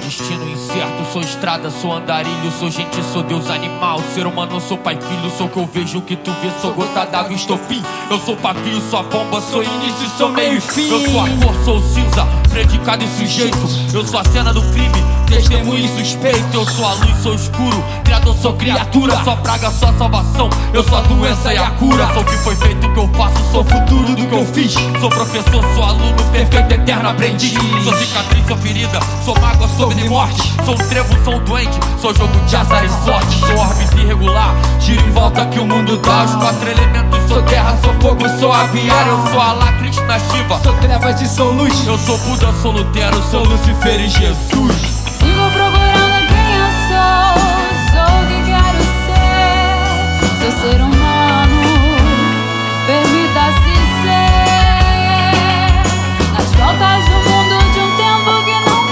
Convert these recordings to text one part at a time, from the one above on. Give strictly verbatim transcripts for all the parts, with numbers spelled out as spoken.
destino incerto. Sou estrada, sou andarilho, sou gente, sou Deus animal. Ser humano, sou pai filho, sou o que eu vejo, o que tu vê. Sou gota d'água, estopim. Eu sou pavio, sou a bomba, sou início, sou meio e fim. Eu sou a cor, sou o cinza, predicado e sujeito. Eu sou a cena do crime, testemunho e suspeito. Eu sou a luz, sou escuro, criador, sou criatura. Sou a praga, sou a salvação, eu sou a doença e a cura. Sou o que foi feito, o que eu faço, sou o futuro do que eu fiz. Sou professor, sou aluno, perfeito, eterno aprendiz. Sou cicatriz, sou ferida, sou mágoa, sou vida e morte. Sou um trevo, sou um doente, sou jogo de azar e sorte. Sou órbita irregular, giro em volta que o mundo dá. Os quatro elementos, sou terra, sou fogo, sou aviário. Eu sou Allah, Krishna, Shiva, sou trevas e sou luz. Eu sou Buda, sou Lutero, sou Lucifer e Jesus. Sigo procurando quem eu sou, sou o que quero ser. Sou ser humano, permita-se ser. Nas voltas do mundo de um tempo que não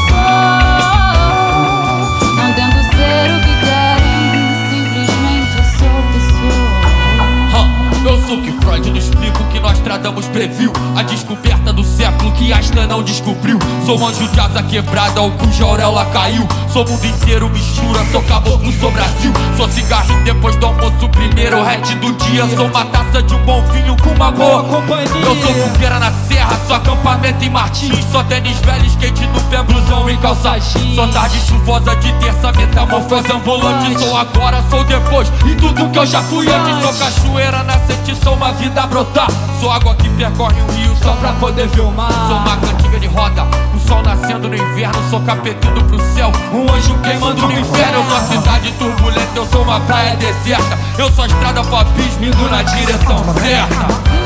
passou. Não tento ser o que querem, simplesmente sou o que sou. huh, Eu sou o que Freud nos explica, o que Nostradamus previu. A descoberta do século que Einstein não descobriu. Sou anjo de asa quebrada, ao cuja auréola caiu. Sou o mundo inteiro mistura, sou caboclo, sou Brasil. Sou cigarrinho depois do almoço, primeiro hatch do dia. Sou uma taça de um bom vinho com uma boa companhia. Eu sou fogueira na serra, sou acampamento em Martins. Sou tênis velho, skate no pé, blusão e calça jeans. Sou tarde chuvosa de terça, metamorfose ambulante. Sou agora, sou depois e tudo que eu já fui antes. Sou cachoeira nascente, sou uma vida a brotar. Sou água que percorre o rio só pra poder ver o mar. Sou uma cantiga de roda, o sol nascendo no inverno. Sou capetando pro céu, um anjo queimando no inferno. Eu sou a cidade turbulenta, eu sou uma praia deserta. Eu sou a estrada pro abismo indo na direção certa.